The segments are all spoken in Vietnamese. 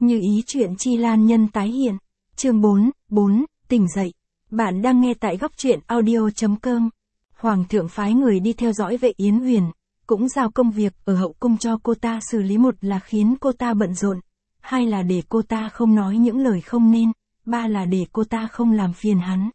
Như ý chuyện Chi Lan nhân tái hiện. Chương 4, tỉnh dậy. Bạn đang nghe tại góc truyện audio.com. Hoàng thượng phái người đi theo dõi Vệ Yến Huyền, cũng giao công việc ở hậu cung cho cô ta xử lý, một là khiến cô ta bận rộn, hai là để cô ta không nói những lời không nên, ba là để cô ta không làm phiền hắn.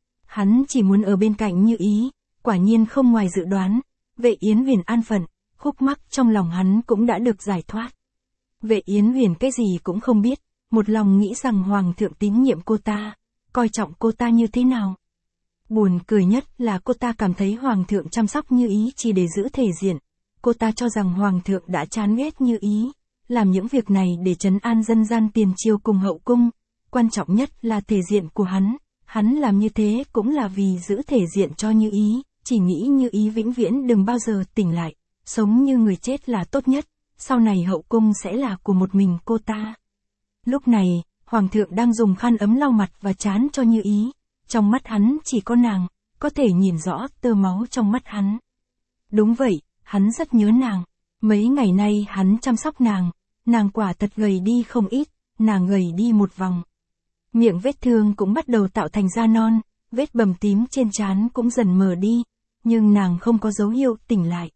Hắn chỉ muốn ở bên cạnh Như Ý, quả nhiên không ngoài dự đoán, Vệ Yến Huyền an phận, khúc mắc trong lòng hắn cũng đã được giải thoát. Vệ Yến Huyền cái gì cũng không biết, một lòng nghĩ rằng Hoàng thượng tín nhiệm cô ta, coi trọng cô ta như thế nào. Buồn cười nhất là cô ta cảm thấy Hoàng thượng chăm sóc Như Ý chỉ để giữ thể diện, cô ta cho rằng Hoàng thượng đã chán ghét Như Ý, làm những việc này để trấn an dân gian tiền triều cùng hậu cung, quan trọng nhất là thể diện của hắn làm như thế cũng là vì giữ thể diện cho Như Ý, chỉ nghĩ Như Ý vĩnh viễn đừng bao giờ tỉnh lại, sống như người chết là tốt nhất, sau này hậu cung sẽ là của một mình cô ta. Lúc này, Hoàng thượng đang dùng khăn ấm lau mặt và trán cho Như Ý, trong mắt hắn chỉ có nàng, có thể nhìn rõ tơ máu trong mắt hắn. Đúng vậy, hắn rất nhớ nàng, mấy ngày nay hắn chăm sóc nàng quả thật gầy đi không ít, nàng gầy đi một vòng. Miệng vết thương cũng bắt đầu tạo thành da non, vết bầm tím trên trán cũng dần mờ đi, nhưng nàng không có dấu hiệu tỉnh lại.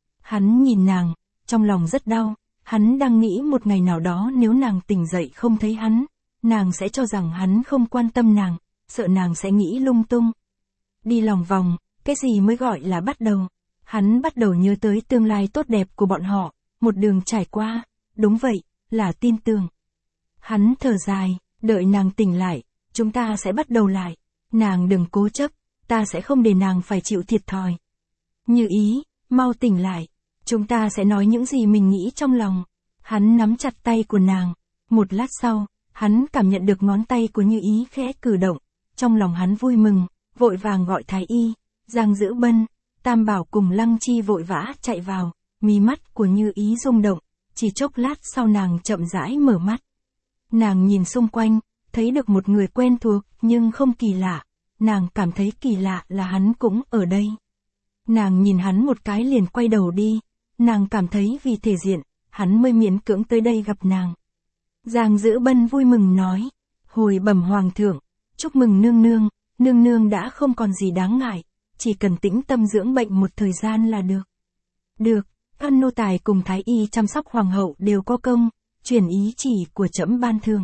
Hắn nhìn nàng, trong lòng rất đau, hắn đang nghĩ một ngày nào đó nếu nàng tỉnh dậy không thấy hắn, nàng sẽ cho rằng hắn không quan tâm nàng, sợ nàng sẽ nghĩ lung tung. Đi lòng vòng, cái gì mới gọi là bắt đầu? Hắn bắt đầu nhớ tới tương lai tốt đẹp của bọn họ, một đường trải qua, đúng vậy, là tin tưởng. Hắn thở dài, đợi nàng tỉnh lại, chúng ta sẽ bắt đầu lại, nàng đừng cố chấp, ta sẽ không để nàng phải chịu thiệt thòi. Như Ý, mau tỉnh lại, chúng ta sẽ nói những gì mình nghĩ trong lòng. Hắn nắm chặt tay của nàng, một lát sau, hắn cảm nhận được ngón tay của Như Ý khẽ cử động, trong lòng hắn vui mừng, vội vàng gọi Thái Y, Giang Dữ Bân, Tam Bảo cùng Lăng Chi vội vã chạy vào, mí mắt của Như Ý rung động, chỉ chốc lát sau nàng chậm rãi mở mắt. Nàng nhìn xung quanh, thấy được một người quen thuộc nhưng không kỳ lạ, nàng cảm thấy kỳ lạ là hắn cũng ở đây. Nàng nhìn hắn một cái liền quay đầu đi, nàng cảm thấy vì thể diện, hắn mới miễn cưỡng tới đây gặp nàng. Giang Dữ Bân vui mừng nói, hồi bẩm Hoàng thượng, chúc mừng nương nương đã không còn gì đáng ngại, chỉ cần tĩnh tâm dưỡng bệnh một thời gian là được. Được, các nô tài cùng Thái Y chăm sóc Hoàng hậu đều có công, truyền ý chỉ của trẫm ban thưởng.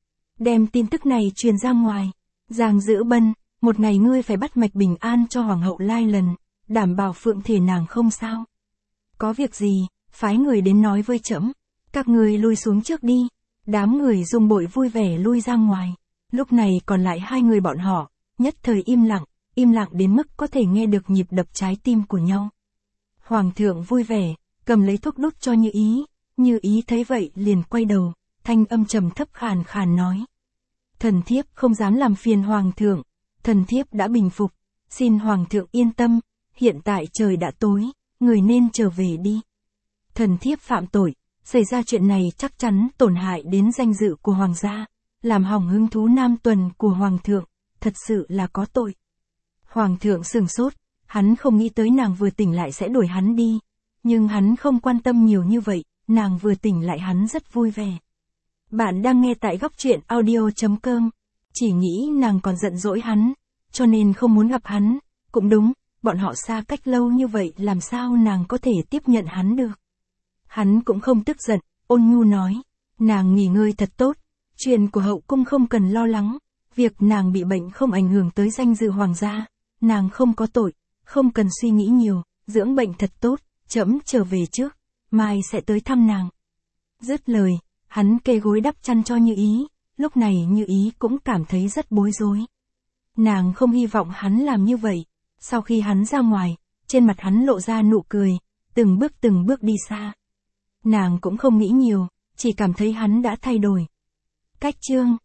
Đem tin tức này truyền ra ngoài. Giang Dữ Bân, một ngày ngươi phải bắt mạch bình an cho Hoàng hậu Lai Lần, đảm bảo phượng thể nàng không sao. Có việc gì, phái người đến nói với trẫm. Các người lui xuống trước đi. Đám người Dung Bội vui vẻ lui ra ngoài. Lúc này còn lại hai người bọn họ, nhất thời im lặng đến mức có thể nghe được nhịp đập trái tim của nhau. Hoàng thượng vui vẻ, cầm lấy thuốc đút cho Như Ý. Như Ý thấy vậy liền quay đầu, thanh âm trầm thấp khàn khàn nói. Thần thiếp không dám làm phiền Hoàng thượng, thần thiếp đã bình phục, xin Hoàng thượng yên tâm, hiện tại trời đã tối, người nên trở về đi. Thần thiếp phạm tội, xảy ra chuyện này chắc chắn tổn hại đến danh dự của Hoàng gia, làm hỏng hứng thú nam tuần của Hoàng thượng, thật sự là có tội. Hoàng thượng sửng sốt, hắn không nghĩ tới nàng vừa tỉnh lại sẽ đuổi hắn đi, nhưng hắn không quan tâm nhiều như vậy, nàng vừa tỉnh lại hắn rất vui vẻ. Bạn đang nghe tại góc truyện audio.com, chỉ nghĩ nàng còn giận dỗi hắn, cho nên không muốn gặp hắn, cũng đúng, bọn họ xa cách lâu như vậy làm sao nàng có thể tiếp nhận hắn được. Hắn cũng không tức giận, ôn nhu nói, nàng nghỉ ngơi thật tốt, chuyện của hậu cung không cần lo lắng, việc nàng bị bệnh không ảnh hưởng tới danh dự Hoàng gia, nàng không có tội, không cần suy nghĩ nhiều, dưỡng bệnh thật tốt, trẫm trở về trước, mai sẽ tới thăm nàng. Dứt lời, hắn kê gối đắp chăn cho Như Ý, lúc này Như Ý cũng cảm thấy rất bối rối. Nàng không hy vọng hắn làm như vậy, sau khi hắn ra ngoài, trên mặt hắn lộ ra nụ cười, từng bước đi xa. Nàng cũng không nghĩ nhiều, chỉ cảm thấy hắn đã thay đổi. Cách chương